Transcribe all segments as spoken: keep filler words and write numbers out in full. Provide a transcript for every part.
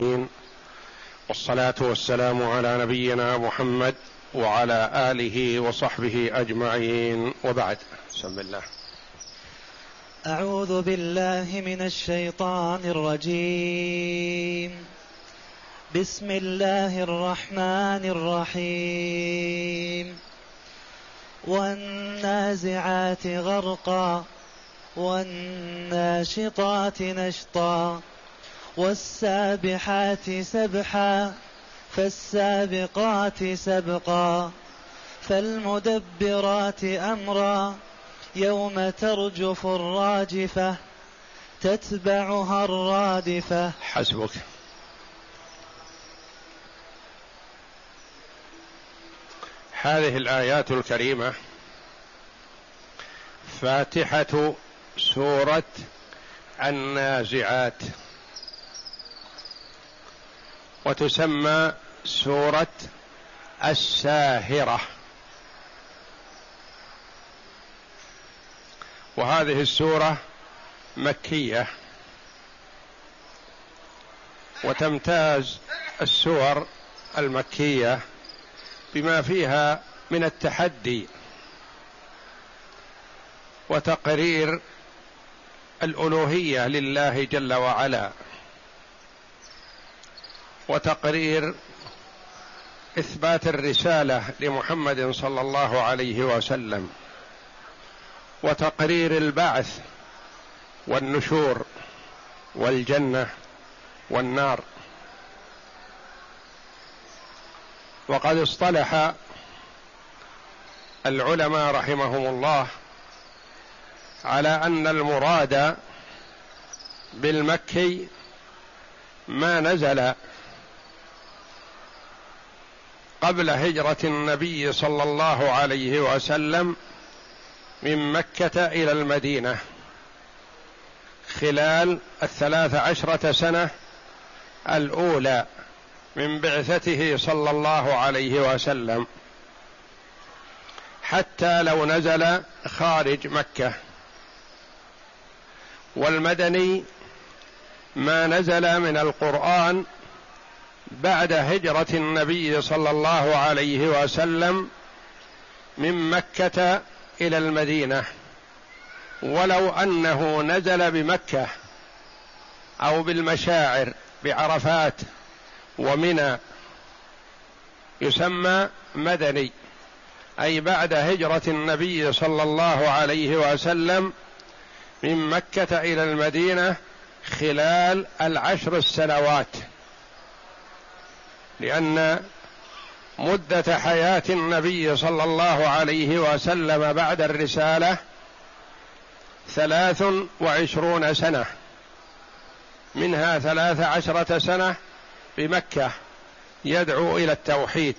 والصلاة والسلام على نبينا محمد وعلى آله وصحبه أجمعين، وبعد. بسم الله. أعوذ بالله من الشيطان الرجيم. بسم الله الرحمن الرحيم. والنازعات غرقا والناشطات نشطا والسابحات سبحا فالسابقات سبقا فالمدبرات أمرا يوم ترجف الراجفة تتبعها الرادفة. حسبك. هذه الآيات الكريمة فاتحة سورة النازعات، وتسمى سورة الساهرة. وهذه السورة مكية، وتمتاز السور المكية بما فيها من التحدي وتقرير الألوهية لله جل وعلا، وتقرير إثبات الرسالة لمحمد صلى الله عليه وسلم، وتقرير البعث والنشور والجنة والنار. وقد اصطلح العلماء رحمهم الله على أن المراد بالمكي ما نزل قبل هجرة النبي صلى الله عليه وسلم من مكة إلى المدينة خلال الثلاث عشرة سنة الأولى من بعثته صلى الله عليه وسلم، حتى لو نزل خارج مكة. والمدني ما نزل من القرآن بعد هجرة النبي صلى الله عليه وسلم من مكة إلى المدينة، ولو أنه نزل بمكة أو بالمشاعر بعرفات ومنى يسمى مدني، أي بعد هجرة النبي صلى الله عليه وسلم من مكة إلى المدينة خلال العشر السنوات، لأن مدة حياة النبي صلى الله عليه وسلم بعد الرسالة ثلاث وعشرون سنة، منها ثلاث عشرة سنة بمكة يدعو إلى التوحيد،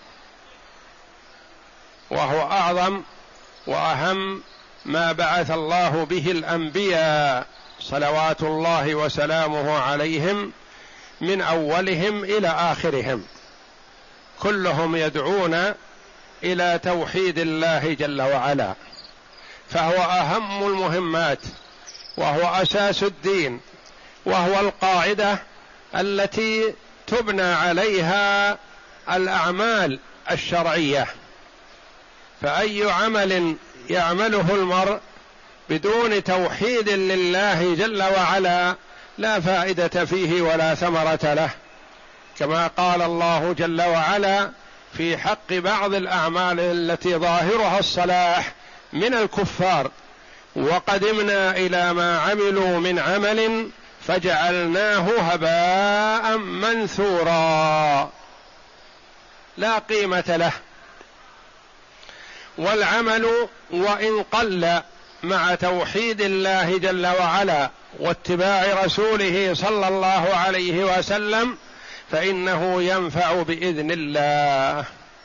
وهو أعظم وأهم ما بعث الله به الأنبياء صلوات الله وسلامه عليهم من أولهم إلى آخرهم، كلهم يدعون إلى توحيد الله جل وعلا، فهو أهم المهمات، وهو أساس الدين، وهو القاعدة التي تبنى عليها الأعمال الشرعية. فأي عمل يعمله المرء بدون توحيد لله جل وعلا لا فائدة فيه ولا ثمرة له، كما قال الله جل وعلا في حق بعض الأعمال التي ظاهرها الصلاح من الكفار: وقدمنا إلى ما عملوا من عمل فجعلناه هباء منثورا، لا قيمة له. والعمل وإن قل مع توحيد الله جل وعلا واتباع رسوله صلى الله عليه وسلم فإنه ينفع بإذن الله.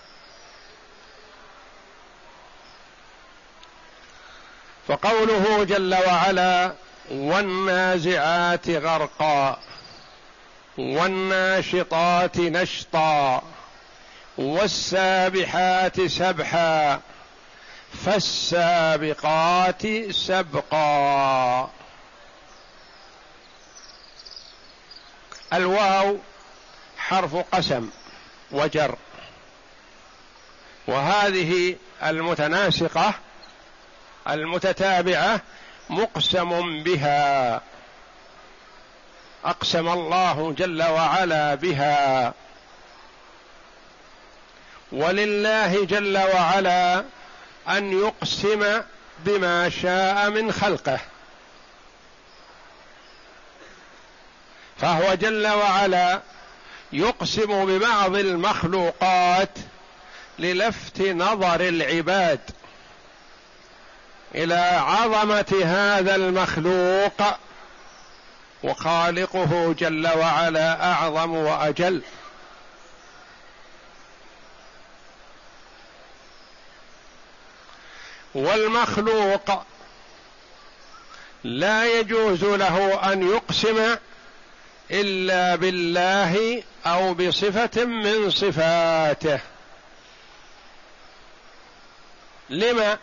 فقوله جل وعلا: والنازعات غرقا والناشطات نشطا والسابحات سبحا فالسابقات سبقا. الواو حرف قسم وجر، وهذه المتناسقة المتتابعة مقسم بها، أقسم الله جل وعلا بها. ولله جل وعلا أن يقسم بما شاء من خلقه، فهو جل وعلا يقسم ببعض المخلوقات للفت نظر العباد إلى عظمة هذا المخلوق، وخالقه جل وعلا أعظم وأجل. والمخلوق لا يجوز له أن يقسم إلا بالله أو بصفة من صفاته. لما؟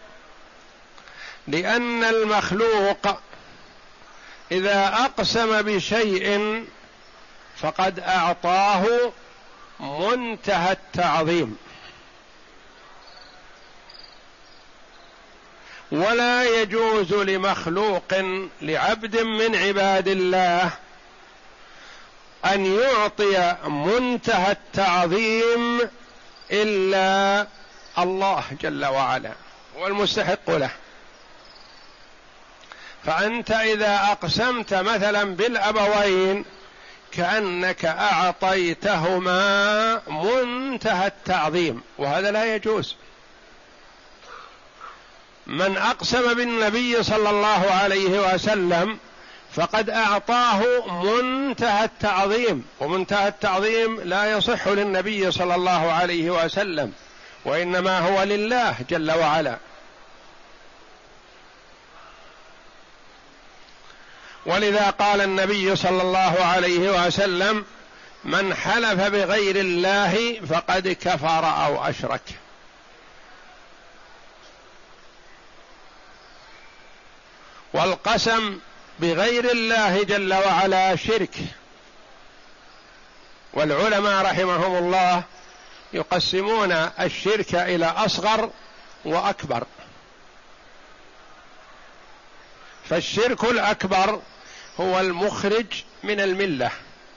لأن المخلوق إذا أقسم بشيء فقد أعطاه منتهى التعظيم، ولا يجوز لمخلوق لعبد من عباد الله أن يعطي منتهى التعظيم إلا الله جل وعلا والمستحق له. فأنت إذا أقسمت مثلا بالأبوين كأنك أعطيتهما منتهى التعظيم، وهذا لا يجوز. من أقسم بالنبي صلى الله عليه وسلم فقد أعطاه منتهى التعظيم، ومنتهى التعظيم لا يصح للنبي صلى الله عليه وسلم، وإنما هو لله جل وعلا. ولذا قال النبي صلى الله عليه وسلم: من حلف بغير الله فقد كفر أو أشرك. والقسم بغير الله جل وعلا شرك، والعلماء رحمهم الله يقسمون الشرك إلى أصغر وأكبر. فالشرك الأكبر هو المخرج من الملة،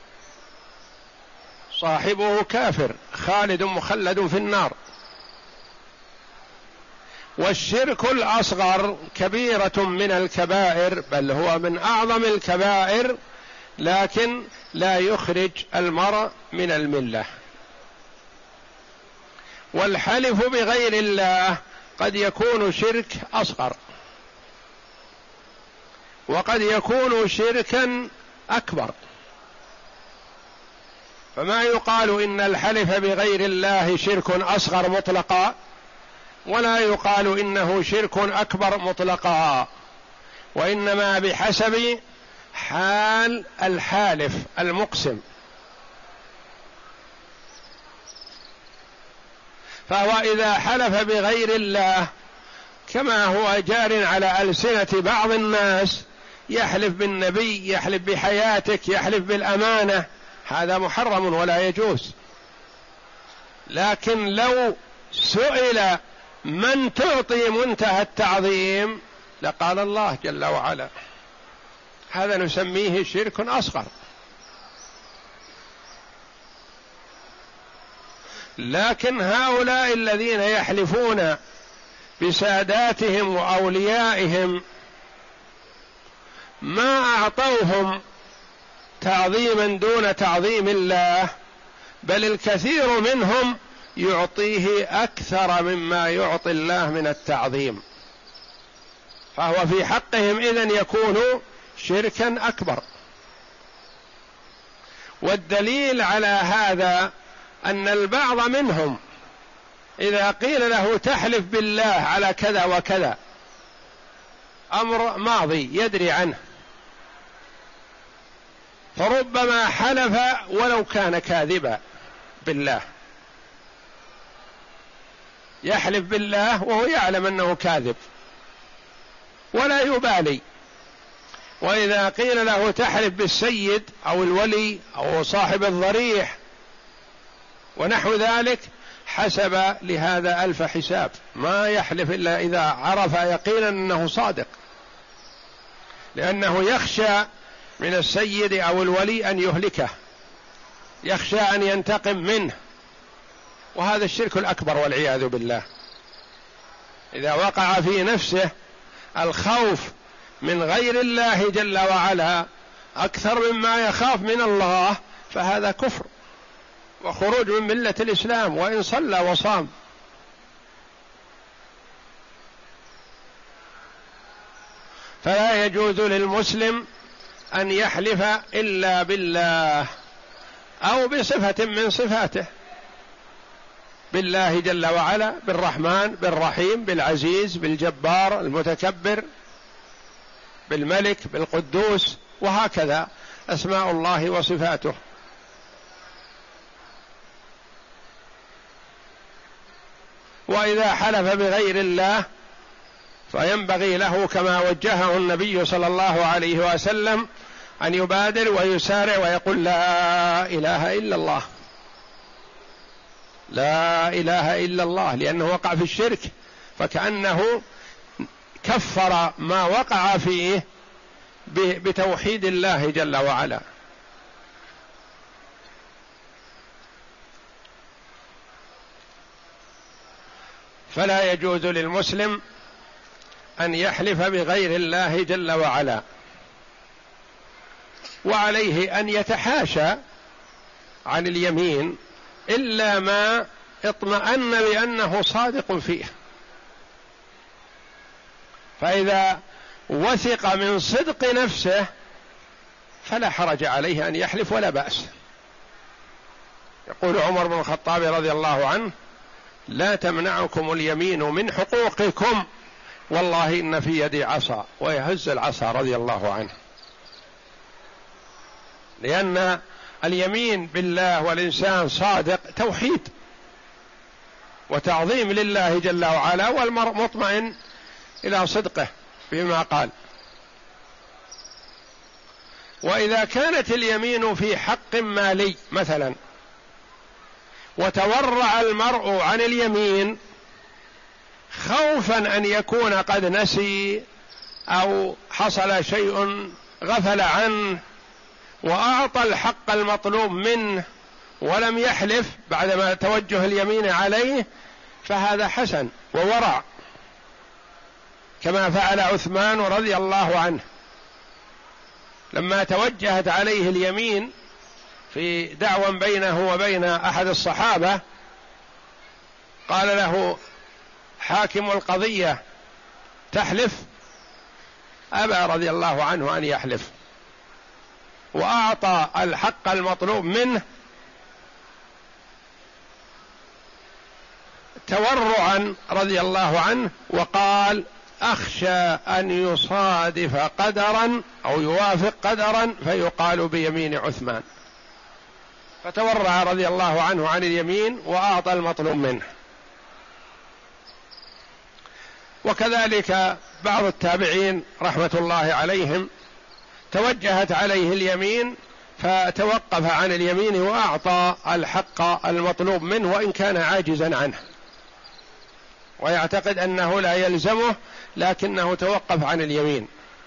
صاحبه كافر خالد مخلد في النار. والشرك الأصغر كبيرة من الكبائر، بل هو من أعظم الكبائر، لكن لا يخرج المرء من الملة. والحلف بغير الله قد يكون شرك أصغر، وقد يكون شركا أكبر. فما يقال إن الحلف بغير الله شرك أصغر مطلقا، ولا يقال إنه شرك أكبر مطلقا، وإنما بحسب حال الحالف المقسم. فهو إذا حلف بغير الله كما هو جار على ألسنة بعض الناس، يحلف بالنبي، يحلف بحياتك، يحلف بالأمانة، هذا محرم ولا يجوز. لكن لو سئل من تعطي منتهى التعظيم لقال الله جل وعلا، هذا نسميه شرك أصغر. لكن هؤلاء الذين يحلفون بساداتهم وأوليائهم ما أعطوهم تعظيما دون تعظيم الله، بل الكثير منهم يعطيه أكثر مما يعطي الله من التعظيم، فهو في حقهم إذن يكون شركا أكبر. والدليل على هذا أن البعض منهم إذا قيل له تحلف بالله على كذا وكذا، أمر ماضي يدري عنه، فربما حلف ولو كان كاذبا بالله، يحلف بالله وهو يعلم أنه كاذب ولا يبالي، وإذا قيل له تحلف بالسيد أو الولي أو صاحب الضريح ونحو ذلك حسب لهذا ألف حساب، ما يحلف إلا إذا عرف يقينا أنه صادق، لأنه يخشى من السيد أو الولي أن يهلكه، يخشى أن ينتقم منه، وهذا الشرك الأكبر والعياذ بالله. إذا وقع في نفسه الخوف من غير الله جل وعلا أكثر مما يخاف من الله فهذا كفر وخروج من ملة الإسلام وإن صلى وصام. فلا يجوز للمسلم أن يحلف إلا بالله أو بصفة من صفاته، بالله جل وعلا، بالرحمن، بالرحيم، بالعزيز، بالجبار، المتكبر، بالملك، بالقدوس، وهكذا أسماء الله وصفاته. وإذا حلف بغير الله فينبغي له كما وجهه النبي صلى الله عليه وسلم أن يبادر ويسارع ويقول لا إله إلا الله، لا إله إلا الله، لأنه وقع في الشرك، فكأنه كفر ما وقع فيه بتوحيد الله جل وعلا. فلا يجوز للمسلم أن يحلف بغير الله جل وعلا، وعليه أن يتحاشى عن اليمين إلا ما اطمأن بأنه صادق فيه، فإذا وثق من صدق نفسه فلا حرج عليه أن يحلف ولا بأس. يقول عمر بن الخطاب رضي الله عنه: لا تمنعكم اليمين من حقوقكم، والله إن في يدي عصا، ويهز العصا رضي الله عنه. لأن اليمين بالله والإنسان صادق توحيد وتعظيم لله جل وعلا، والمرء مطمئن إلى صدقه فيما قال. وإذا كانت اليمين في حق مالي مثلا وتورع المرء عن اليمين خوفا أن يكون قد نسي أو حصل شيء غفل عنه وأعطى الحق المطلوب منه ولم يحلف بعدما توجه اليمين عليه، فهذا حسن وورع، كما فعل عثمان رضي الله عنه لما توجهت عليه اليمين في دعوى بينه وبين أحد الصحابة، قال له حاكم القضية: تحلف؟ أبى رضي الله عنه أن يحلف، وأعطى الحق المطلوب منه تورعا رضي الله عنه، وقال: أخشى أن يصادف قدرا أو يوافق قدرا فيقال بيمين عثمان، فتورع رضي الله عنه عن اليمين وأعطى المطلوب منه. وكذلك بعض التابعين رحمة الله عليهم توجهت عليه اليمين فتوقف عن اليمين وأعطى الحق المطلوب منه وإن كان عاجزا عنه، ويعتقد أنه لا يلزمه لكنه توقف عن اليمين.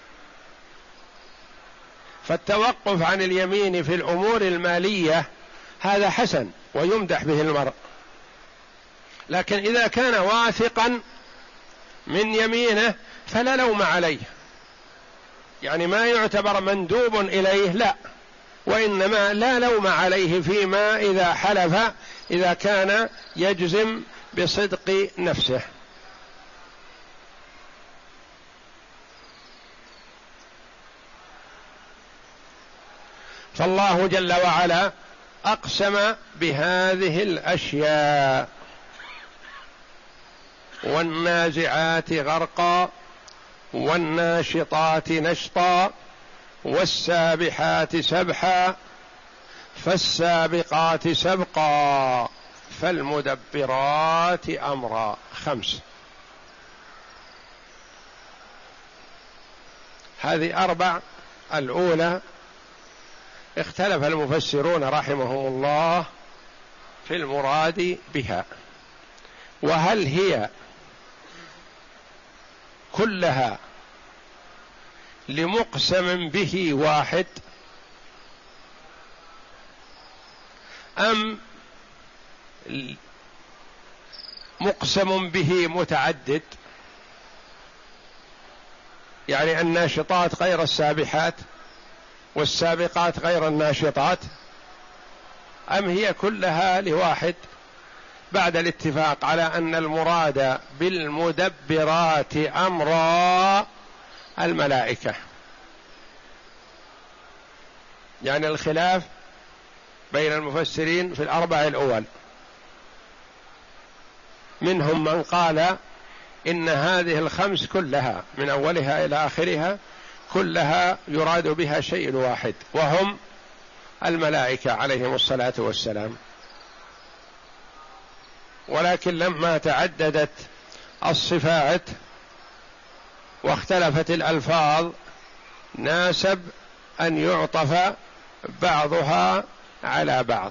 فالتوقف عن اليمين في الأمور المالية هذا حسن ويمدح به المرء، لكن إذا كان واثقا من يمينه فلا لوم عليه، يعني ما يعتبر مندوب إليه، لا، وإنما لا لوم عليه فيما إذا حلف إذا كان يجزم بصدق نفسه. فالله جل وعلا أقسم بهذه الأشياء: والنازعات غرقا، والناشطات نشطا، والسابحات سبحا، فالسابقات سبقا، فالمدبرات أمرا. خمس. هذه أربع الأولى اختلف المفسرون رحمهم الله في المراد بها، وهل هي كلها لمقسم به واحد أم مقسم به متعدد، يعني الناشطات غير السابحات والسابقات غير الناشطات، أم هي كلها لواحد بعد الاتفاق على أن المراد بالمدبرات أمرا الملائكة. يعني الخلاف بين المفسرين في الأربع الأول، منهم من قال إن هذه الخمس كلها من أولها إلى آخرها كلها يراد بها شيء واحد وهم الملائكة عليهم الصلاة والسلام، ولكن لما تعددت الصفات واختلفت الألفاظ ناسب أن يعطف بعضها على بعض.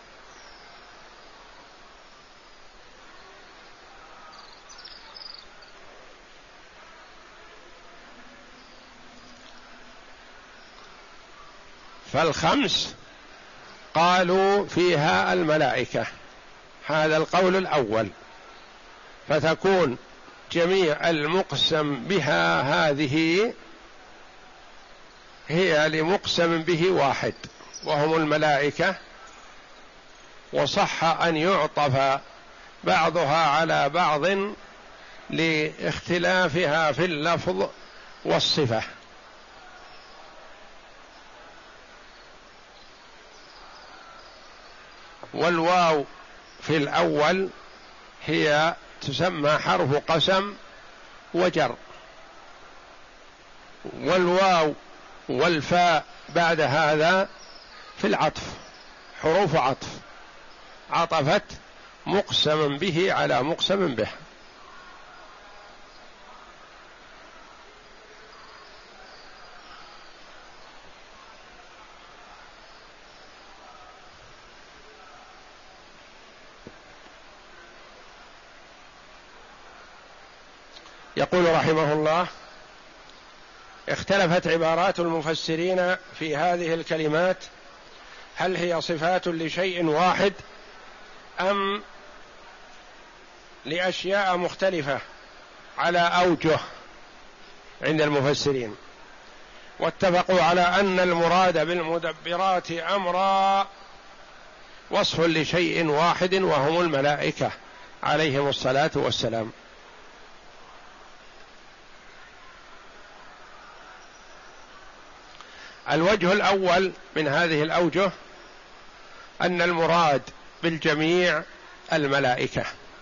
فالخمس قالوا فيها الملائكة، هذا القول الأول، فتكون جميع المقسم بها هذه هي لمقسم به واحد وهم الملائكة، وصح أن يعطف بعضها على بعض لاختلافها في اللفظ والصفة. والواو في الأول هي تسمى حرف قسم وجر، والواو والفاء بعد هذا في العطف حروف عطف، عطفت مقسم به على مقسم به. يقول رحمه الله: اختلفت عبارات المفسرين في هذه الكلمات، هل هي صفات لشيء واحد أم لأشياء مختلفة على أوجه عند المفسرين، واتفقوا على أن المراد بالمدبرات أمرا وصف لشيء واحد وهم الملائكة عليهم الصلاة والسلام. الوجه الأول من هذه الأوجه أن المراد بالجميع الملائكة،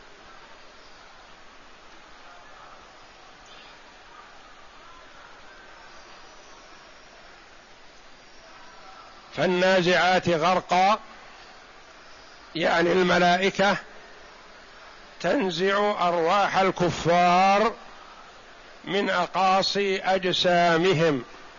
فالنازعات غرقا يعني الملائكة تنزع أرواح الكفار من أقاصي أجسامهم،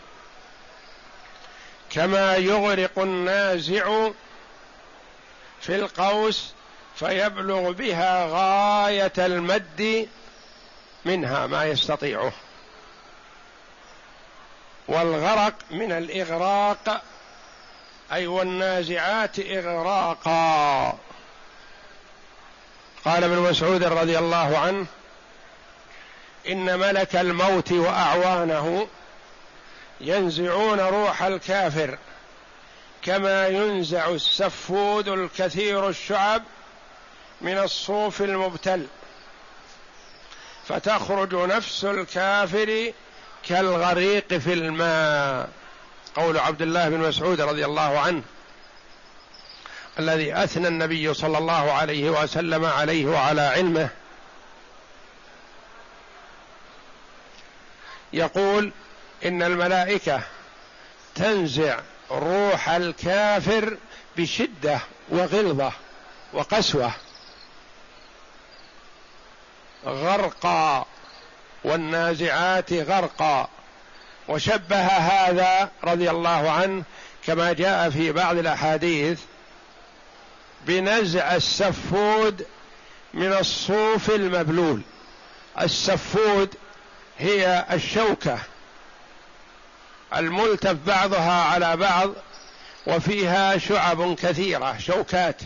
كما يغرق النازع في القوس فيبلغ بها غاية المد منها ما يستطيعه. والغرق من الإغراق أي والنازعات إغراقا. قال ابن مسعود رضي الله عنه: إن ملك الموت وأعوانه ينزعون روح الكافر كما ينزع السفود الكثير الشعب من الصوف المبتل، فتخرج نفس الكافر كالغريق في الماء. قول عبد الله بن مسعود رضي الله عنه الذي أثنى النبي صلى الله عليه وسلم عليه وعلى علمه، يقول: إن الملائكة تنزع روح الكافر بشدة وغلظة وقسوة، غرقا والنازعات غرقا، وشبه هذا رضي الله عنه كما جاء في بعض الأحاديث بنزع السفود من الصوف المبلول. السفود هي الشوكة الملتف بعضها على بعض وفيها شعب كثيرة، شوكات،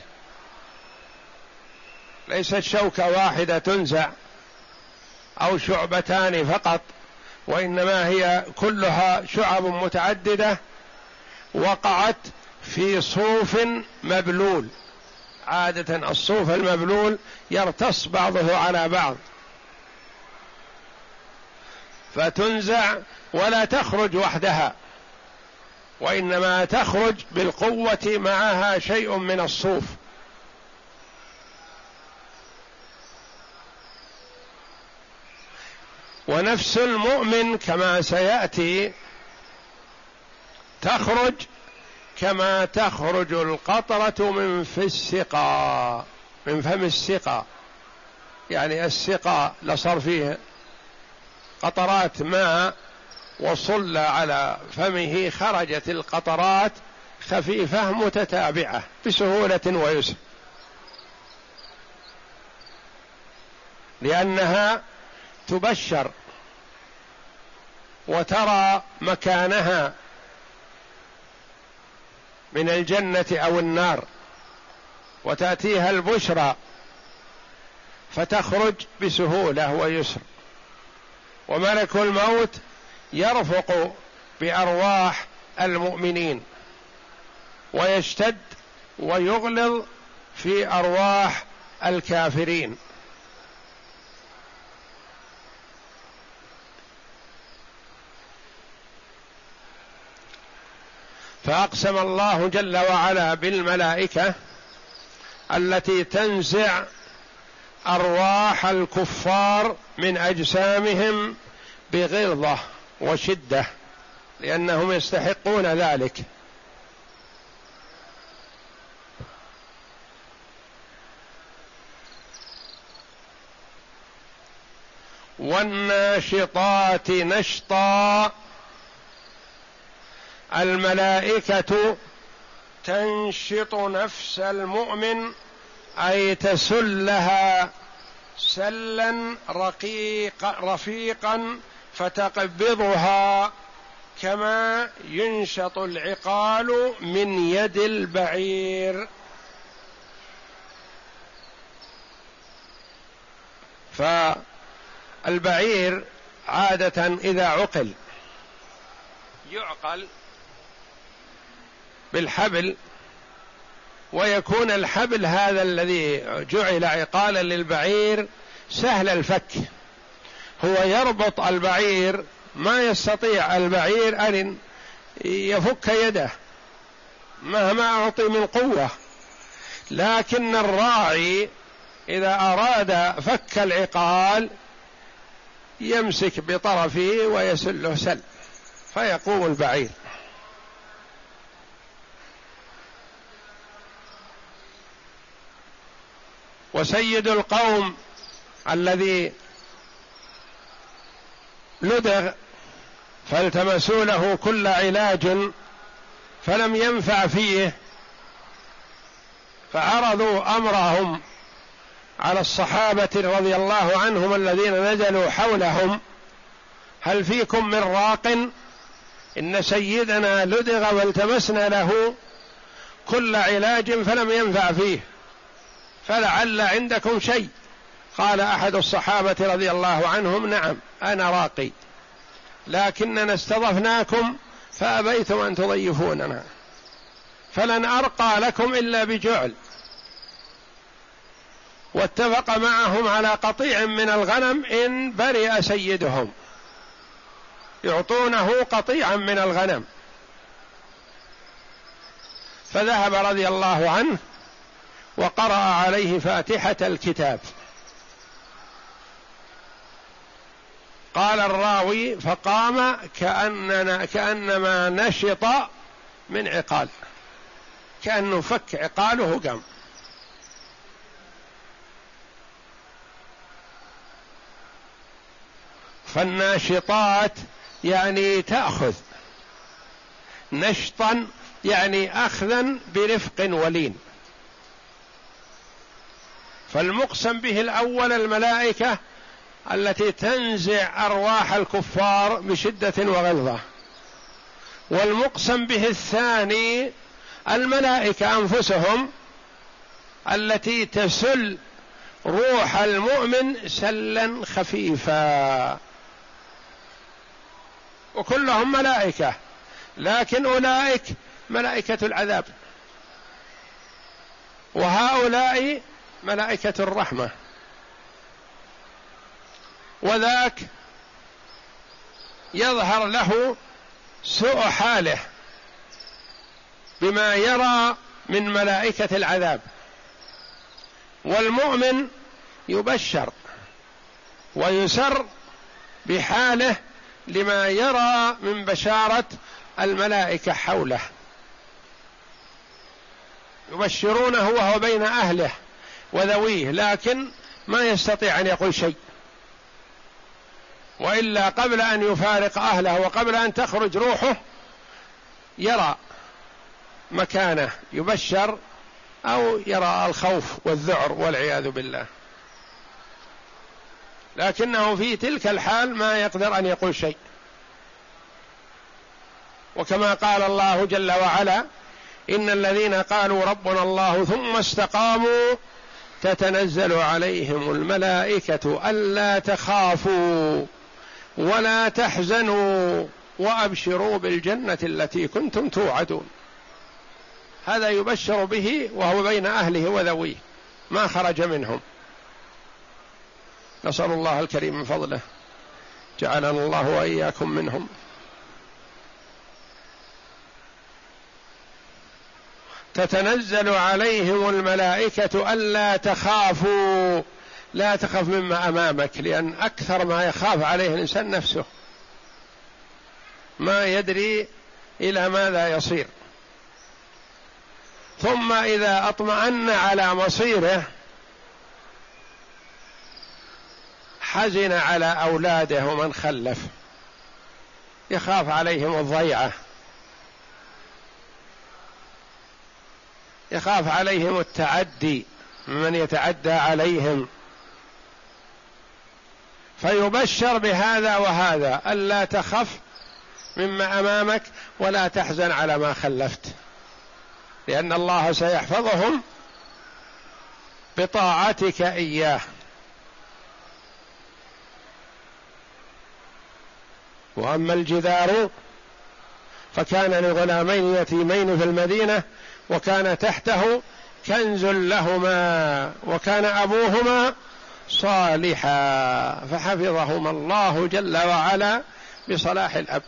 ليست شوكة واحدة تنزع أو شعبتان فقط، وإنما هي كلها شعب متعددة وقعت في صوف مبلول. عادة الصوف المبلول يرتص بعضه على بعض فتنزع ولا تخرج وحدها، وإنما تخرج بالقوة معها شيء من الصوف. ونفس المؤمن كما سيأتي تخرج كما تخرج القطرة من في السقا، من فم السقا، يعني السقا لصار فيه قطرات ماء وصل على فمه، خرجت القطرات خفيفة متتابعة بسهولة ويسر، لأنها تبشر وترى مكانها من الجنة أو النار، وتأتيها البشرى فتخرج بسهولة ويسر. وملك الموت يرفق بأرواح المؤمنين ويشتد ويغلظ في أرواح الكافرين. فأقسم الله جل وعلا بالملائكة التي تنزع أرواح الكفار من أجسامهم بغلظة وشدة، لأنهم يستحقون ذلك. والناشطات نشطا، الملائكة تنشط نفس المؤمن أي تسلها سلا رقيق رفيقا فتقبضها كما ينشط العقال من يد البعير. فالبعير عادة إذا عقل يعقل بالحبل، ويكون الحبل هذا الذي جعل عقالا للبعير سهل الفك، هو يربط البعير، ما يستطيع البعير أن يفك يده مهما أعطي من قوة، لكن الراعي إذا أراد فك العقال يمسك بطرفه ويسله سل فيقوم البعير. وسيد القوم الذي لدغ فالتمسوا له كل علاج فلم ينفع فيه، فعرضوا أمرهم على الصحابة رضي الله عنهم الذين نزلوا حولهم: هل فيكم من راق؟ إن سيدنا لدغ والتمسنا له كل علاج فلم ينفع فيه، فلعل عندكم شيء. قال أحد الصحابة رضي الله عنهم: نعم أنا راقي، لكننا استضفناكم فأبيتم أن تضيفوننا، فلن أرقى لكم إلا بجعل. واتفق معهم على قطيع من الغنم إن برئ سيدهم يعطونه قطيعا من الغنم، فذهب رضي الله عنه وقرأ عليه فاتحة الكتاب. قال الراوي: فقام كأننا كأنما نشط من عقال، كأنه فك عقاله قام. فالناشطات يعني تأخذ، نشطا يعني أخذا برفق ولين. فالمقسم به الأول الملائكة التي تنزع أرواح الكفار بشدة وغلظة، والمقسم به الثاني الملائكة أنفسهم التي تسل روح المؤمن سلا خفيفا، وكلهم ملائكة، لكن أولئك ملائكة العذاب وهؤلاء ملائكة الرحمة، وذاك يظهر له سوء حاله بما يرى من ملائكة العذاب، والمؤمن يبشر ويسر بحاله لما يرى من بشارة الملائكة حوله، يبشرونه وهو بين أهله وذويه، لكن ما يستطيع أن يقول شيء، وإلا قبل أن يفارق أهله وقبل أن تخرج روحه يرى مكانه يبشر، أو يرى الخوف والذعر والعياذ بالله، لكنه في تلك الحال ما يقدر أن يقول شيء. وكما قال الله جل وعلا: إن الذين قالوا ربنا الله ثم استقاموا تتنزل عليهم الملائكة ألا تخافوا ولا تحزنوا وأبشروا بالجنة التي كنتم توعدون. هذا يبشر به وهو بين أهله وذويه ما خرج منهم. نسأل الله الكريم من فضله جعلنا الله وإياكم منهم. تتنزل عليهم الملائكة ألا تخافوا، لا تخف مما أمامك، لأن أكثر ما يخاف عليه الإنسان نفسه، ما يدري إلى ماذا يصير. ثم إذا أطمأن على مصيره حزن على أولاده ومن خلف، يخاف عليهم الضيعة، يخاف عليهم التعدي من يتعدى عليهم، فيبشر بهذا وهذا: ألا تخف مما أمامك ولا تحزن على ما خلفت، لأن الله سيحفظهم بطاعتك إياه. وأما الجدار فكان لغلامين يتيمين في المدينة وكان تحته كنز لهما وكان أبوهما صالحا فحفظهما الله جل وعلا بصلاح الأب.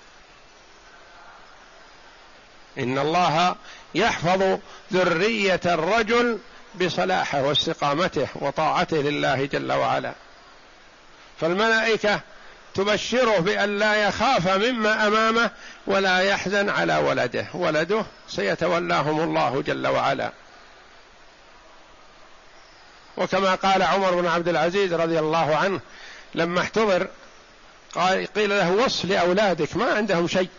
إن الله يحفظ ذرية الرجل بصلاحه واستقامته وطاعته لله جل وعلا. فالملائكة تبشره بأن لا يخاف مما أمامه ولا يحزن على ولده، ولده سيتولاهم الله جل وعلا. وكما قال عمر بن عبد العزيز رضي الله عنه لما احتضر قيل له: وص لأولادك، ما عندهم شيء،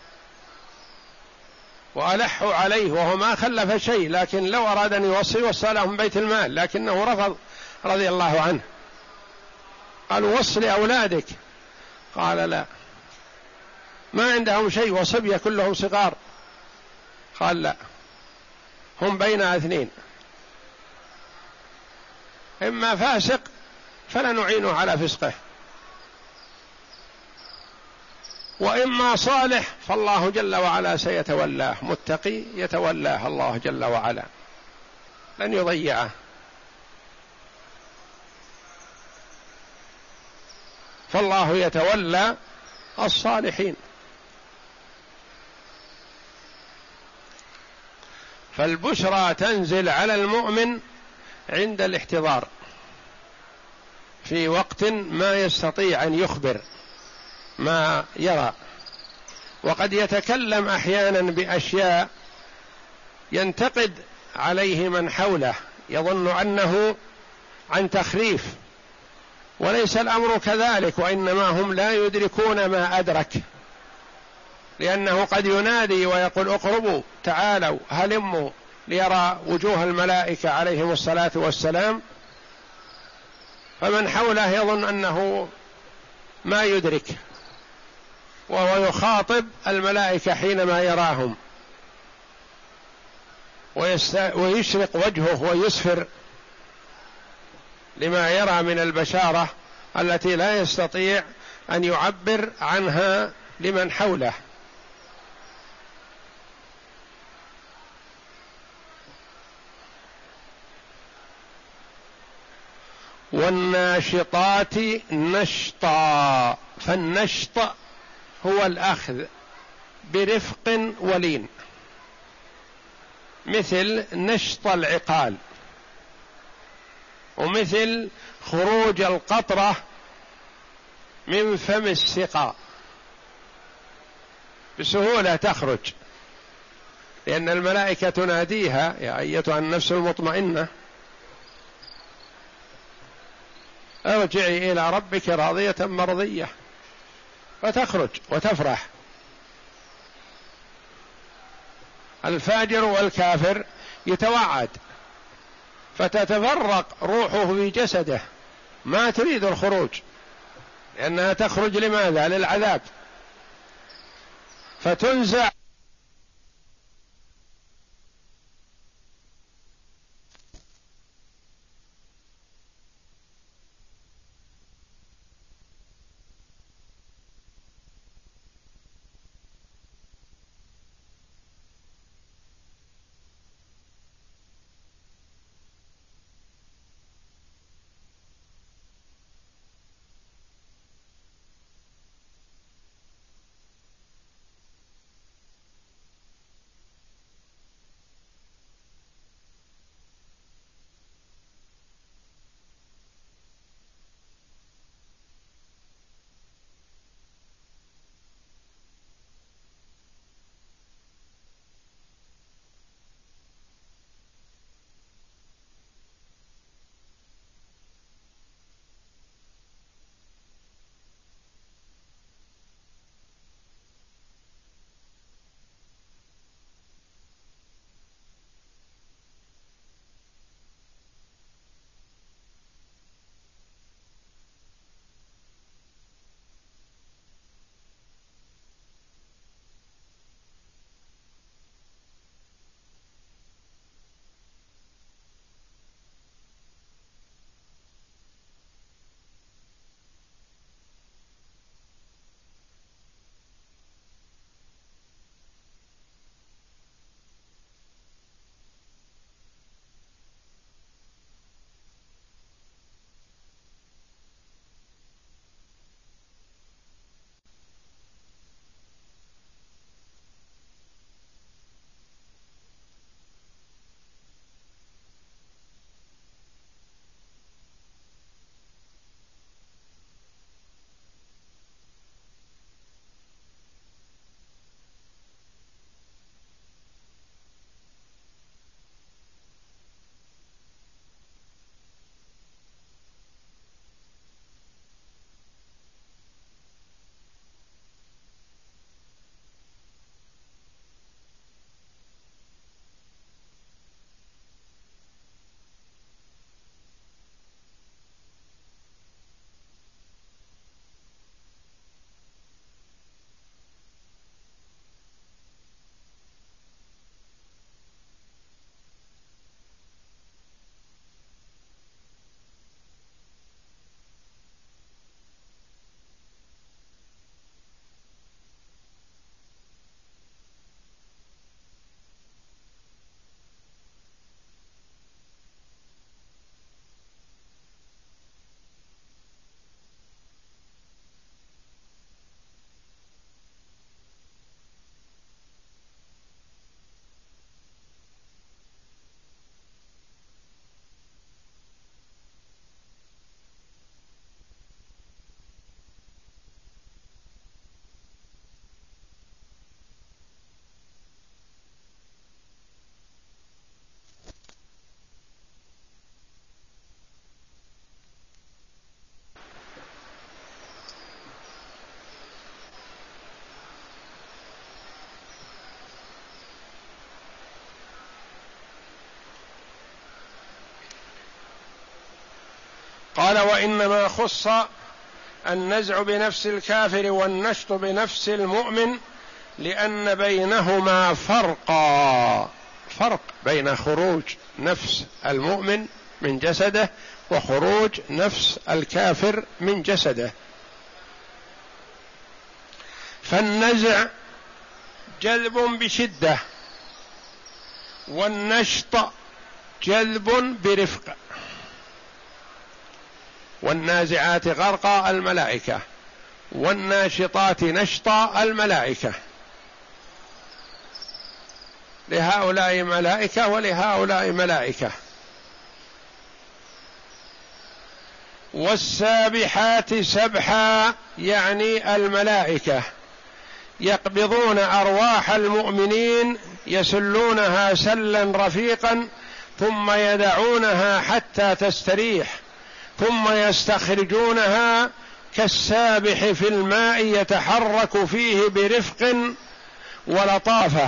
وألحوا عليه وهو ما خلف شيء، لكن لو أراد أن يوصي وصى لهم بيت المال، لكنه رفض رضي الله عنه. قالوا: وص لأولادك، قال: لا، ما عندهم شيء وصبية كلهم صغار. قال: لا، هم بين اثنين، إما فاسق فلا نعينه على فسقه، وإما صالح فالله جل وعلا سيتولاه، متقي يتولاه الله جل وعلا لن يضيعه. فالله يتولى الصالحين. فالبشرى تنزل على المؤمن عند الاحتضار في وقت ما يستطيع أن يخبر ما يرى، وقد يتكلم أحيانا بأشياء ينتقد عليه من حوله، يظن أنه عن تخريف وليس الأمر كذلك، وإنما هم لا يدركون ما أدرك، لأنه قد ينادي ويقول اقربوا تعالوا هلموا ليرى وجوه الملائكة عليهم الصلاة والسلام، فمن حوله يظن أنه ما يدرك، وهو يخاطب الملائكة حينما يراهم ويشرق وجهه ويسفر لما يرى من البشارة التي لا يستطيع أن يعبر عنها لمن حوله. والناشطات نشطا، فالنشط هو الأخذ برفق ولين، مثل نشط العقال، ومثل خروج القطرة من فم السقا بسهولة تخرج، لأن الملائكة تناديها يا أيتها النفس المطمئنة ارجعي إلى ربك راضية مرضية، فتخرج وتفرح. الفاجر والكافر يتوعد فتتفرق روحه في جسده، ما تريد الخروج، لأنها تخرج لماذا؟ للعذاب، فتنزع قال وإنما خص النزع بنفس الكافر والنشط بنفس المؤمن لأن بينهما فرقا، فرق بين خروج نفس المؤمن من جسده وخروج نفس الكافر من جسده. فالنزع جذب بشدة، والنشط جذب برفق. والنازعات غرقا الملائكة، والناشطات نشطا الملائكة. لهؤلاء ملائكة ولهؤلاء ملائكة. والسابحات سبحا يعني الملائكة يقبضون أرواح المؤمنين يسلونها سلا رفيقا ثم يدعونها حتى تستريح ثم يستخرجونها كالسابح في الماء يتحرك فيه برفق ولطافة.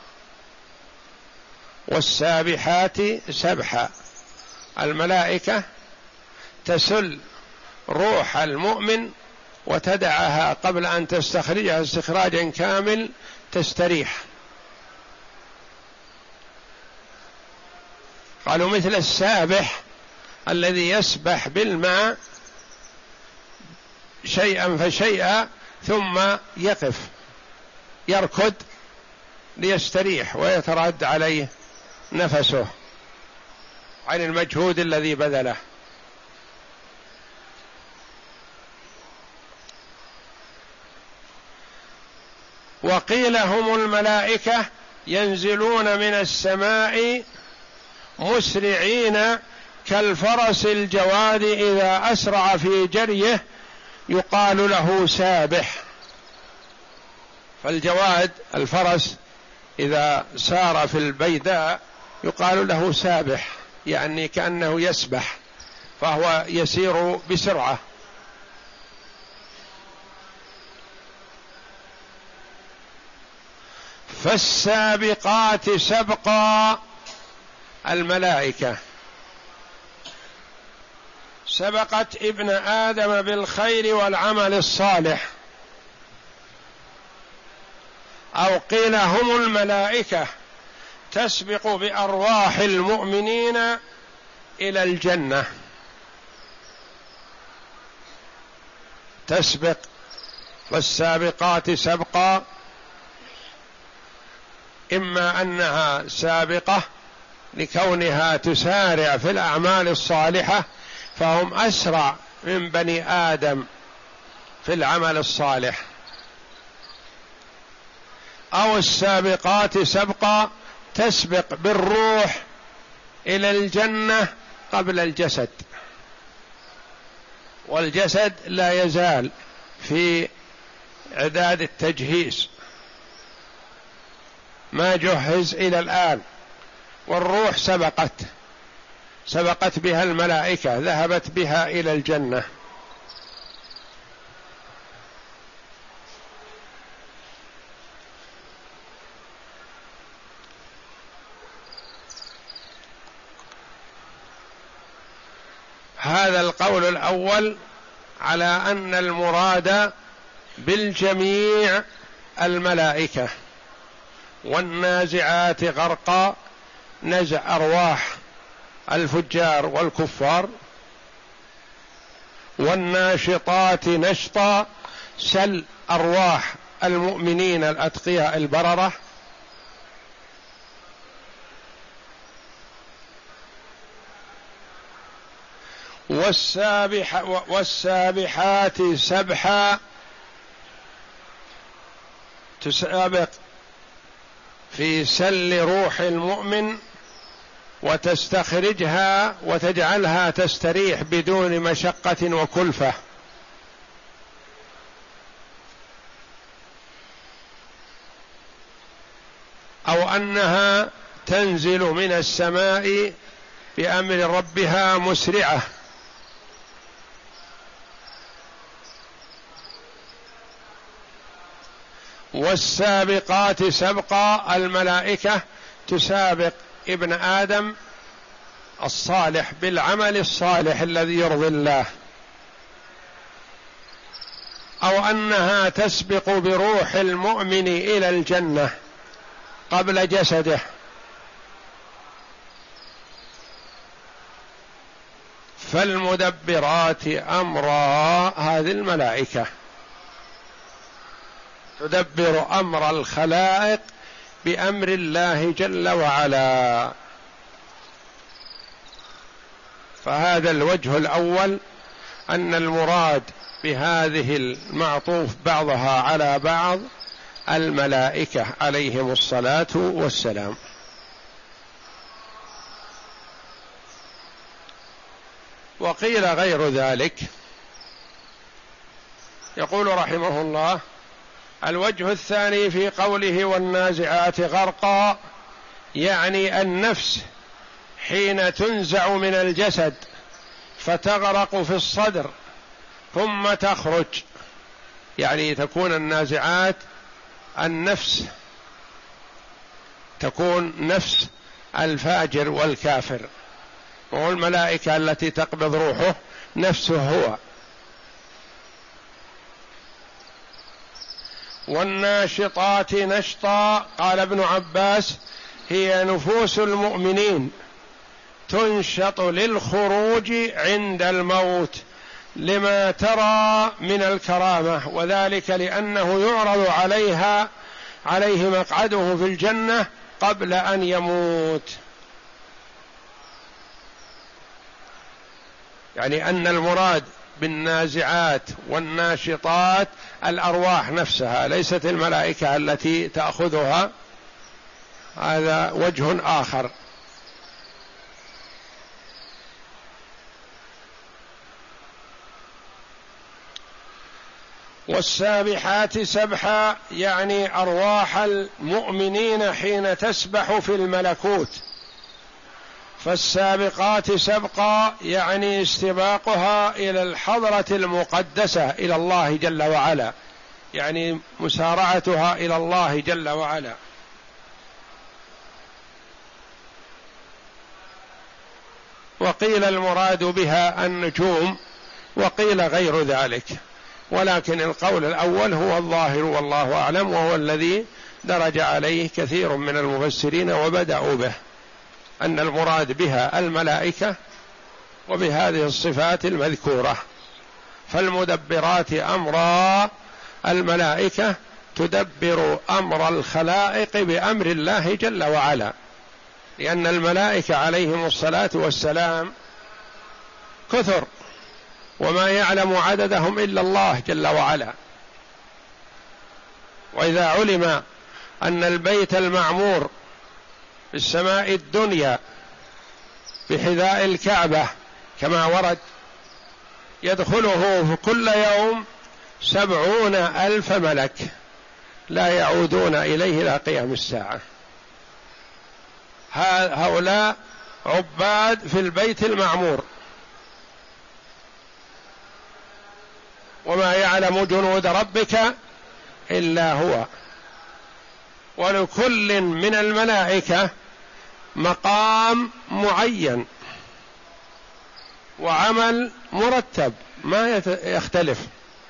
والسابحات سبحا، الملائكة تسل روح المؤمن وتدعها قبل أن تستخرجها استخراجا كامل تستريح. قالوا مثل السابح الذي يسبح بالماء شيئا فشيئا ثم يقف يركض ليستريح ويترد عليه نفسه عن المجهود الذي بذله. وقيل هم الملائكة ينزلون من السماء مسرعين كالفرس الجواد إذا أسرع في جريه يقال له سابح. فالجواد الفرس إذا سار في البيداء يقال له سابح، يعني كأنه يسبح فهو يسير بسرعة. فالسابقات سبقا الملائكة سبقت ابن آدم بالخير والعمل الصالح. أو قيل هم الملائكة تسبق بأرواح المؤمنين إلى الجنة، تسبق. والسابقات سبقا إما أنها سابقة لكونها تسارع في الأعمال الصالحة فهم أسرع من بني آدم في العمل الصالح، أو السابقات سبقا تسبق بالروح إلى الجنة قبل الجسد، والجسد لا يزال في إعداد التجهيز ما جهز إلى الآن، والروح سبقت سبقت بها الملائكة ذهبت بها إلى الجنة. هذا القول الأول على أن المراد بالجميع الملائكة. والنازعات غرقا نزع أرواح الفجار والكفار، والناشطات نشطا سل أرواح المؤمنين الأتقياء البررة، والسابح والسابحات سبحا تسابق في سل روح المؤمن وتستخرجها وتجعلها تستريح بدون مشقة وكلفة. أو أنها تنزل من السماء بأمر ربها مسرعة. والسابقات سبقا الملائكة تسابق ابن آدم الصالح بالعمل الصالح الذي يرضي الله، أو أنها تسبق بروح المؤمن إلى الجنة قبل جسده، فالمدبرات أمرا هذه الملائكة تدبر أمر الخلائق بأمر الله جل وعلا. فهذا الوجه الأول، أن المراد بهذه المعطوف بعضها على بعض الملائكة عليهم الصلاة والسلام. وقيل غير ذلك. يقول رحمه الله: الوجه الثاني في قوله والنازعات غرقا، يعني النفس حين تنزع من الجسد فتغرق في الصدر ثم تخرج، يعني تكون النازعات النفس، تكون نفس الفاجر والكافر، والملائكة التي تقبض روحه نفسه هو. والناشطات نشطا، قال ابن عباس: هي نفوس المؤمنين تنشط للخروج عند الموت لما ترى من الكرامة، وذلك لأنه يعرض عليها عليه مقعده في الجنة قبل أن يموت. يعني أن المراد بالنازعات والناشطات الأرواح نفسها، ليست الملائكة التي تأخذها، هذا وجه آخر. والسابحات سبحا، يعني أرواح المؤمنين حين تسبح في الملكوت. فالسابقات سبقا يعني استباقها إلى الحضرة المقدسة إلى الله جل وعلا، يعني مسارعتها إلى الله جل وعلا. وقيل المراد بها النجوم، وقيل غير ذلك، ولكن القول الأول هو الظاهر والله أعلم، وهو الذي درج عليه كثير من المفسرين وبدأوا به، أن المراد بها الملائكة وبهذه الصفات المذكورة. فالمدبرات أمرا، الملائكة تدبر أمر الخلائق بأمر الله جل وعلا، لأن الملائكة عليهم الصلاة والسلام كثر، وما يعلم عددهم إلا الله جل وعلا. وإذا علم أن البيت المعمور في السماء الدنيا بحذاء الكعبة كما ورد يدخله في كل يوم سبعون ألف ملك لا يعودون إليه إلى قيام الساعة، هؤلاء عباد في البيت المعمور، وما يعلم جنود ربك إلا هو. ولكل من الملائكة مقام معين وعمل مرتب ما يختلف،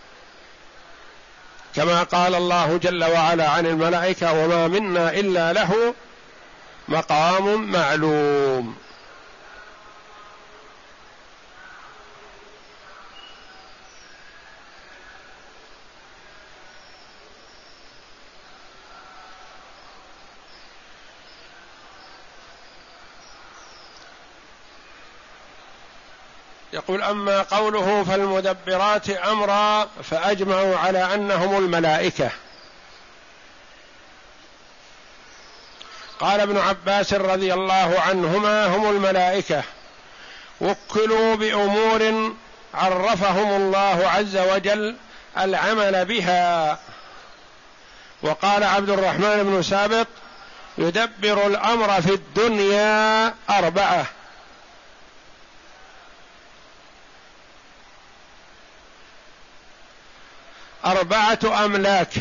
كما قال الله جل وعلا عن الملائكة: وما منا إلا له مقام معلوم. يقول: أما قوله فالمدبرات أمرا فأجمعوا على أنهم الملائكة. قال ابن عباس رضي الله عنهما: هم الملائكة وكلوا بأمور عرفهم الله عز وجل العمل بها. وقال عبد الرحمن بن سابق: يدبر الأمر في الدنيا أربعة: أربعة أملاك،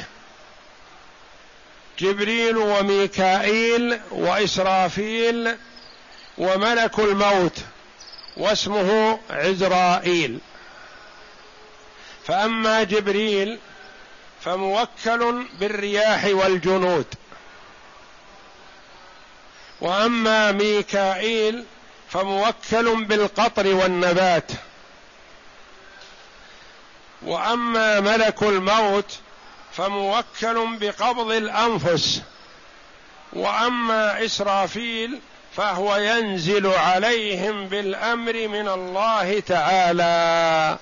جبريل وميكائيل وإسرافيل وملك الموت واسمه عزرائيل. فأما جبريل فموكل بالرياح والجنود، وأما ميكائيل فموكل بالقطر والنبات، وأما ملك الموت فموكل بقبض الأنفس، وأما إسرافيل فهو ينزل عليهم بالأمر من الله تعالى.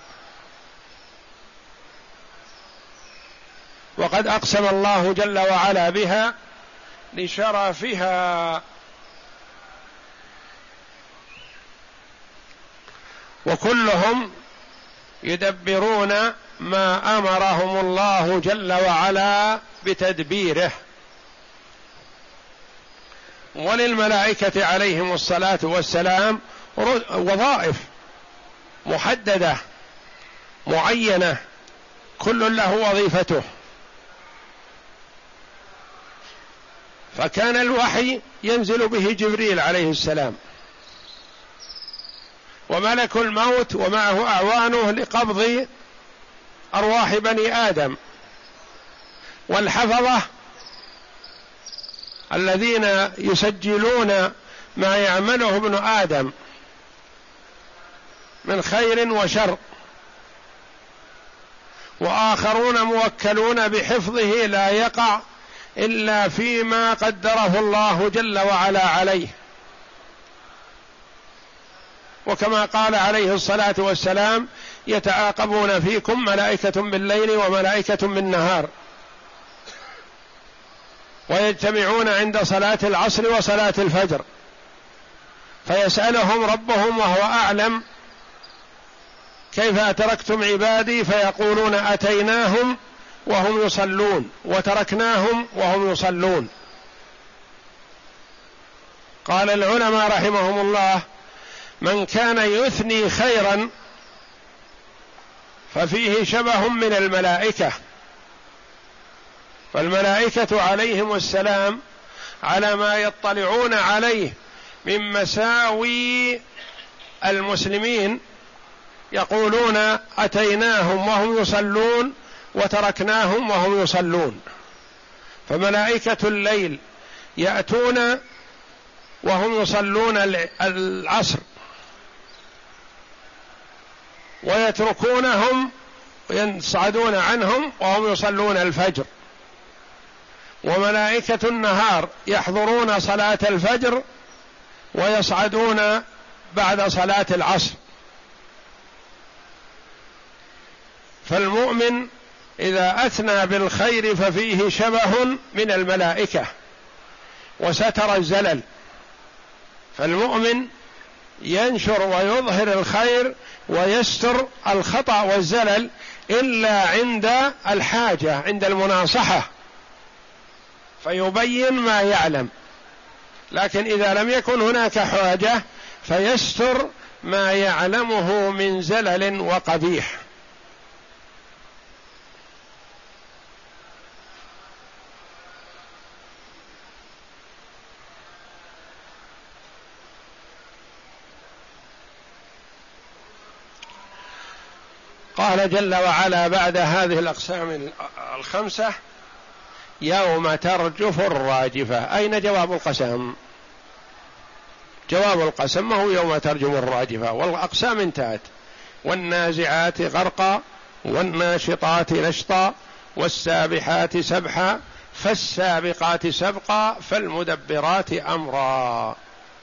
وقد أقسم الله جل وعلا بها لشرفها، وكلهم يدبرون ما أمرهم الله جل وعلا بتدبيره. وللملائكة عليهم الصلاة والسلام وظائف محددة معينة، كل له وظيفته. فكان الوحي ينزل به جبريل عليه السلام، وملك الموت ومعه أعوانه لقبض أرواح بني آدم، والحفظة الذين يسجلون ما يعمله ابن آدم من خير وشر، وآخرون موكلون بحفظه لا يقع إلا فيما قدره الله جل وعلا عليه. وكما قال عليه الصلاة والسلام: يتعاقبون فيكم ملائكة بالليل وملائكة بالنهار، ويجتمعون عند صلاة العصر وصلاة الفجر، فيسألهم ربهم وهو أعلم: كيف أتركتم عبادي؟ فيقولون: أتيناهم وهم يصلون وتركناهم وهم يصلون. قال العلماء رحمهم الله: من كان يثني خيرا ففيه شبه من الملائكة، فالملائكة عليهم السلام على ما يطلعون عليه من مساوي المسلمين يقولون: أتيناهم وهم يصلون وتركناهم وهم يصلون. فملائكة الليل يأتون وهم يصلون العصر، ويتركونهم ويصعدون عنهم وهم يصلون الفجر. وملائكة النهار يحضرون صلاة الفجر ويصعدون بعد صلاة العصر. فالمؤمن إذا أثنى بالخير ففيه شبه من الملائكة وستر الزلل، فالمؤمن ينشر ويظهر الخير ويستر الخطأ والزلل إلا عند الحاجة، عند المناصحة، فيبين ما يعلم. لكن إذا لم يكن هناك حاجة فيستر ما يعلمه من زلل وقبيح. قال جل وعلا بعد هذه الأقسام الخمسة: يوم ترجف الراجفة. أين جواب القسم؟ جواب القسم ما هو يوم ترجف الراجفة، والأقسام انتهت: والنازعات غرقا، والناشطات نشطا، والسابحات سبحا، فالسابقات سبقا، فالمدبرات أمرا.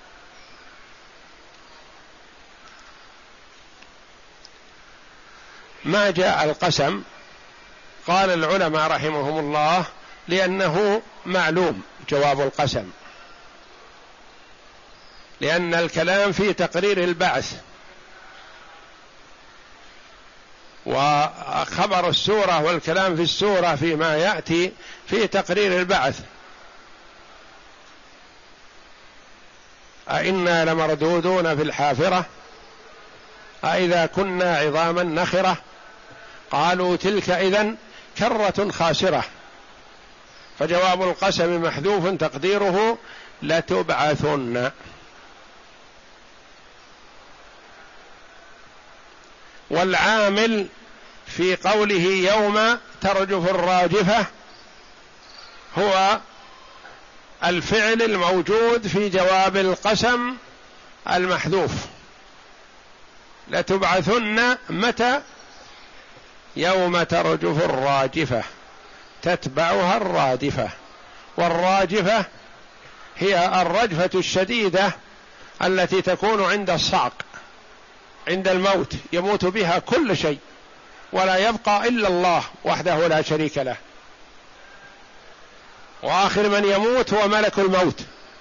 ما جاء القسم؟ قال العلماء رحمهم الله: لأنه معلوم جواب القسم، لأن الكلام في تقرير البعث، وخبر السورة والكلام في السورة فيما يأتي في تقرير البعث. أئنا لمردودون في الحافرة أئذا كنا عظاما نخرة قالوا تلك إذن كرة خاسرة. فجواب القسم محذوف تقديره لتبعثن. والعامل في قوله يوم ترجف الراجفة هو الفعل الموجود في جواب القسم المحذوف، لتبعثن متى؟ يوم ترجف الراجفة تتبعها الرادفة، والراجفة هي الرجفة الشديدة التي تكون عند الصعق، عند الموت، يموت بها كل شيء ولا يبقى إلا الله وحده لا شريك له، وآخر من يموت هو ملك الموت،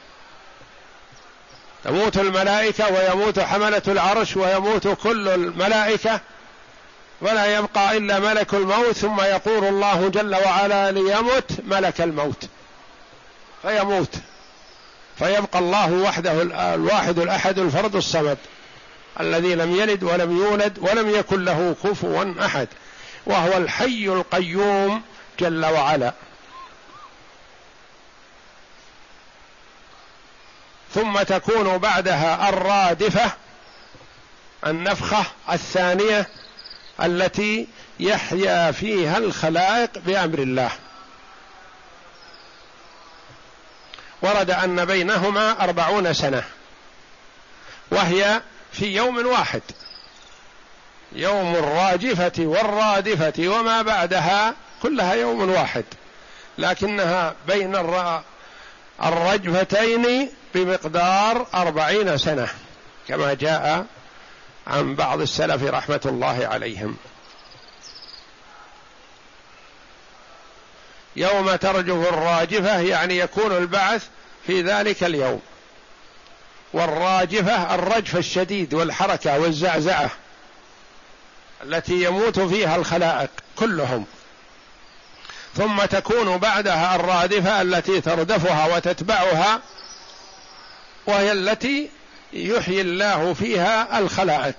تموت الملائكة ويموت حملة العرش ويموت كل الملائكة ولا يبقى إلا ملك الموت، ثم يقول الله جل وعلا ليمت ملك الموت فيموت، فيبقى الله وحده الواحد الأحد الفرد الصمد الذي لم يلد ولم يولد ولم يكن له كفوا أحد، وهو الحي القيوم جل وعلا. ثم تكون بعدها الرادفة النفخة الثانية التي يحيا فيها الخلائق بأمر الله، ورد أن بينهما أربعون سنة، وهي في يوم واحد، يوم الراجفة والرادفة وما بعدها كلها يوم واحد، لكنها بين الرجفتين بمقدار أربعين سنة كما جاء عن بعض السلف رحمة الله عليهم. يوم ترجف الراجفة يعني يكون البعث في ذلك اليوم، والراجفة الرجف الشديد والحركة والزعزعة التي يموت فيها الخلائق كلهم. ثم تكون بعدها الرادفة التي تردفها وتتبعها، وهي التي يحيي الله فيها الخلائق،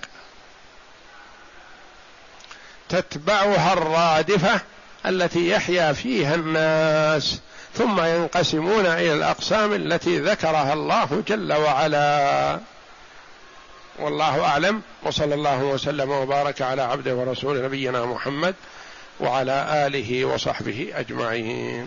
تتبعها الرادفة التي يحيا فيها الناس، ثم ينقسمون إلى الأقسام التي ذكرها الله جل وعلا. والله أعلم، وصلى الله وسلم وبارك على عبده ورسول نبينا محمد وعلى آله وصحبه أجمعين.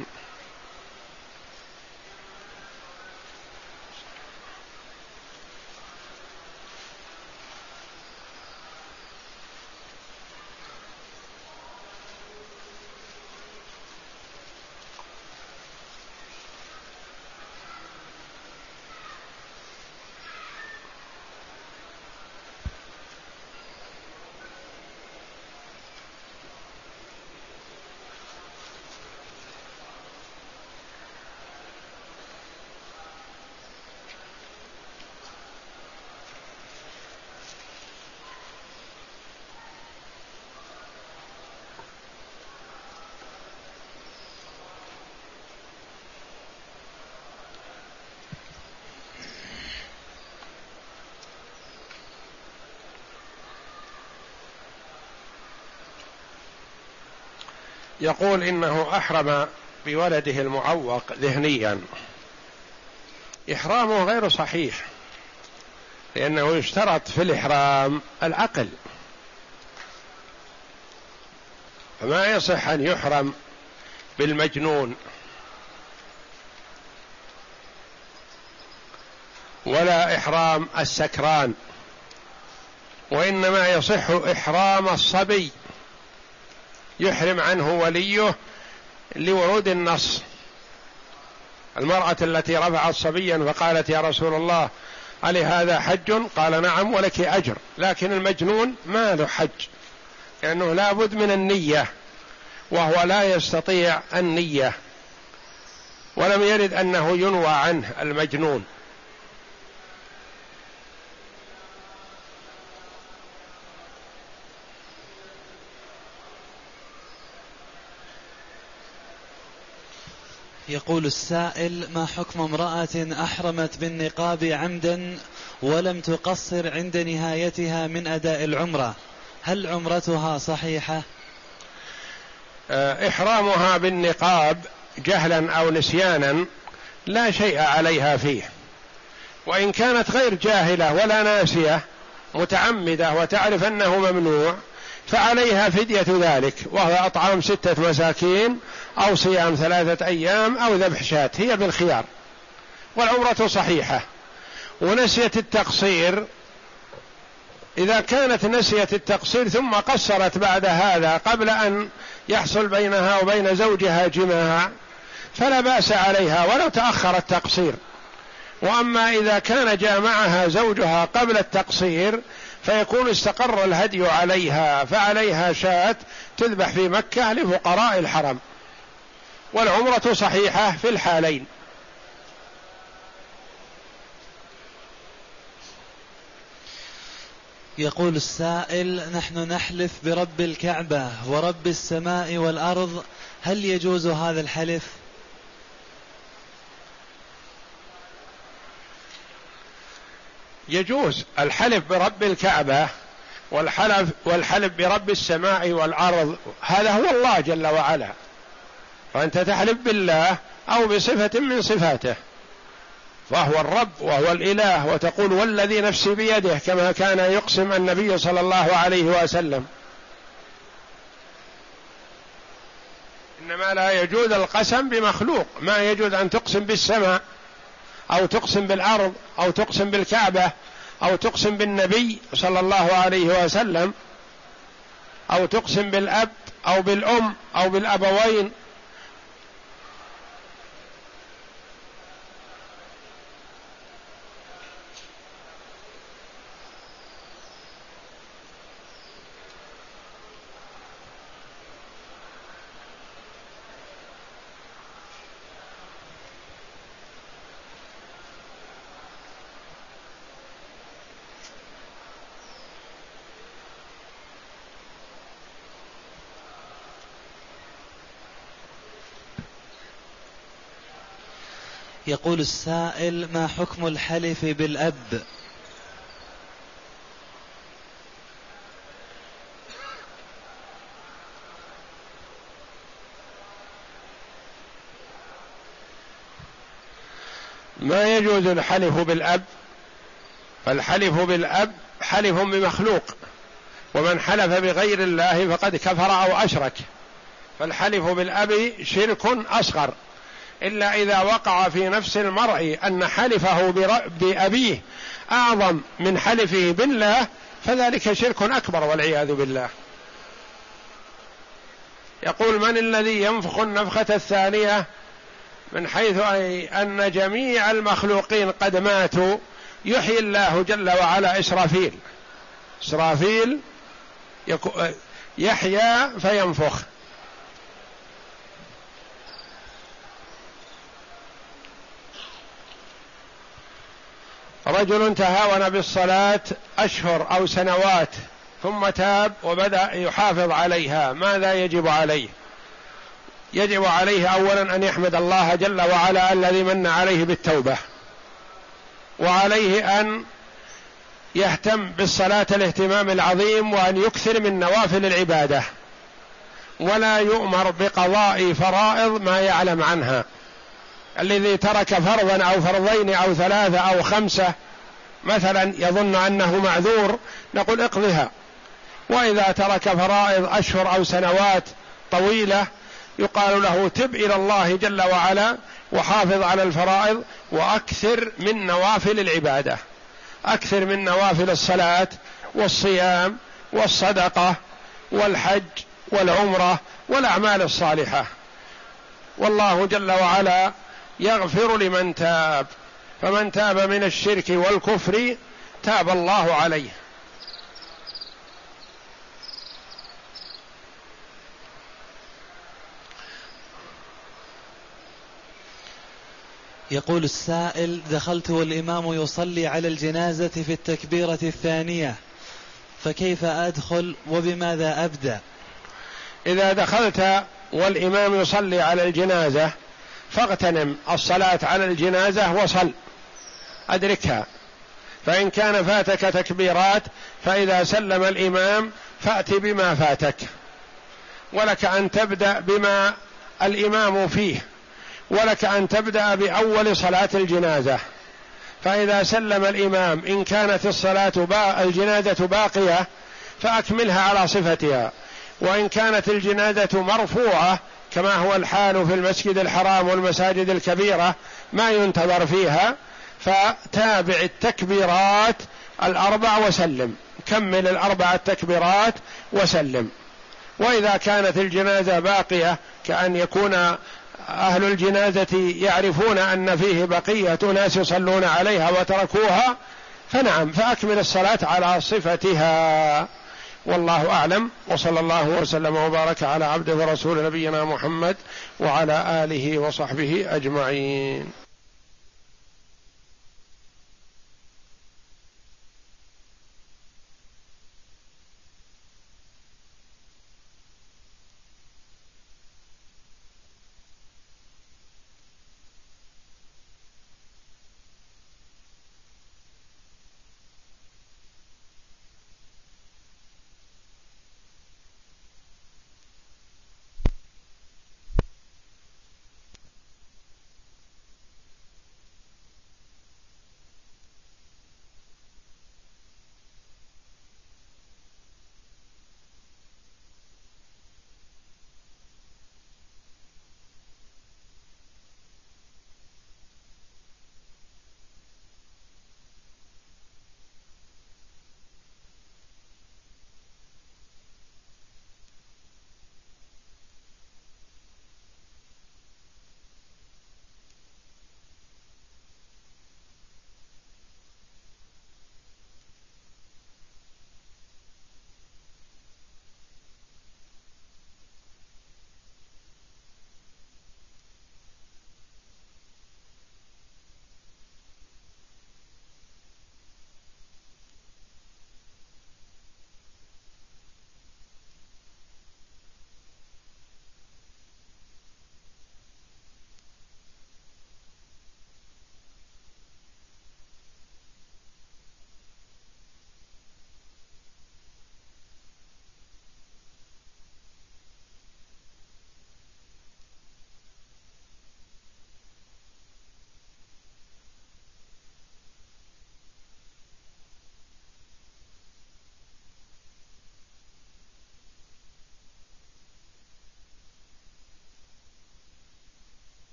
يقول إنه أحرم بولده المعوق ذهنيا، إحرامه غير صحيح، لأنه يشترط في الإحرام العقل، فما يصح أن يحرم بالمجنون ولا إحرام السكران، وإنما يصح إحرام الصبي يحرم عنه وليه لورود النص. المرأة التي رفعت صبيا فقالت يا رسول الله ألي هذا حج؟ قال نعم ولك أجر، لكن المجنون ما له حج لأنه لا بد من النية، وهو لا يستطيع النية، ولم يرد أنه ينوى عنه المجنون. يقول السائل: ما حكم امرأة أحرمت بالنقاب عمدا ولم تقصر عند نهايتها من أداء العمرة، هل عمرتها صحيحة؟ إحرامها بالنقاب جهلا أو نسيانا لا شيء عليها فيه، وإن كانت غير جاهلة ولا ناسية متعمدة وتعرف أنه ممنوع فعليها فدية ذلك، وهو أطعام ستة مساكين أو صيام ثلاثة أيام أو ذبح شاة، هي بالخيار، والعمرة صحيحة. ونسيت التقصير، إذا كانت نسيت التقصير ثم قصرت بعد هذا قبل أن يحصل بينها وبين زوجها جماع فلا بأس عليها ولو تأخر التقصير. وأما إذا كان جامعها زوجها قبل التقصير فيكون استقر الهدي عليها، فعليها شاة تذبح في مكة لفقراء الحرم، والعمرة صحيحة في الحالين. يقول السائل: نحن نحلف برب الكعبة ورب السماء والأرض، هل يجوز هذا الحلف؟ يجوز الحلف برب الكعبة والحلف والحلف برب السماء والأرض، هذا هو الله جل وعلا، فأنت تحلف بالله أو بصفة من صفاته، فهو الرب وهو الإله، وتقول والذي نفسي بيده، كما كان يقسم النبي صلى الله عليه وسلم. إنما لا يجوز القسم بمخلوق، ما يجوز أن تقسم بالسماء أو تقسم بالأرض أو تقسم بالكعبة أو تقسم بالنبي صلى الله عليه وسلم أو تقسم بالأب أو بالأم أو بالأبوين. يقول السائل: ما حكم الحلف بالأب؟ ما يجوز الحلف بالأب، فالحلف بالأب حلف بمخلوق، ومن حلف بغير الله فقد كفر أو أشرك، فالحلف بالأب شرك أصغر، إلا إذا وقع في نفس المرء أن حلفه بأبيه أعظم من حلفه بالله فذلك شرك أكبر والعياذ بالله. يقول: من الذي ينفخ النفخة الثانية؟ من حيث أي أن جميع المخلوقين قد ماتوا يحيي الله جل وعلا إسرافيل، إسرافيل يحيى فينفخ. رجل تهاون بالصلاة أشهر أو سنوات ثم تاب وبدأ يحافظ عليها، ماذا يجب عليه؟ يجب عليه أولا أن يحمد الله جل وعلا الذي من عليه بالتوبة، وعليه أن يهتم بالصلاة الاهتمام العظيم، وأن يكثر من نوافل العبادة، ولا يؤمر بقضاء فرائض ما يعلم عنها. الذي ترك فرضا أو فرضين أو ثلاثة أو خمسة مثلا يظن أنه معذور نقول اقضها، وإذا ترك فرائض أشهر أو سنوات طويلة يقال له تب إلى الله جل وعلا وحافظ على الفرائض، وأكثر من نوافل العبادة، أكثر من نوافل الصلاة والصيام والصدقة والحج والعمرة والأعمال الصالحة. والله جل وعلا يغفر لمن تاب، فمن تاب من الشرك والكفر تاب الله عليه. يقول السائل: دخلت والإمام يصلي على الجنازة في التكبيرة الثانية، فكيف أدخل وبماذا أبدأ؟ إذا دخلت والإمام يصلي على الجنازة فاغتنم الصلاة على الجنازة وصل أدركها، فإن كان فاتك تكبيرات فإذا سلم الإمام فأت بما فاتك، ولك أن تبدأ بما الإمام فيه، ولك أن تبدأ بأول صلاة الجنازة، فإذا سلم الإمام إن كانت الصلاة با الجنازة باقية فأكملها على صفتها. وإن كانت الجنازة مرفوعة كما هو الحال في المسجد الحرام والمساجد الكبيرة ما ينتظر فيها، فتابع التكبيرات الأربع وسلم، كمل الأربع التكبيرات وسلم. وإذا كانت الجنازة باقية كأن يكون أهل الجنازة يعرفون أن فيه بقية ناس يصلون عليها وتركوها، فنعم فأكمل الصلاة على صفتها. والله أعلم، وصلى الله وسلم وبارك على عبده ورسول نبينا محمد وعلى آله وصحبه أجمعين.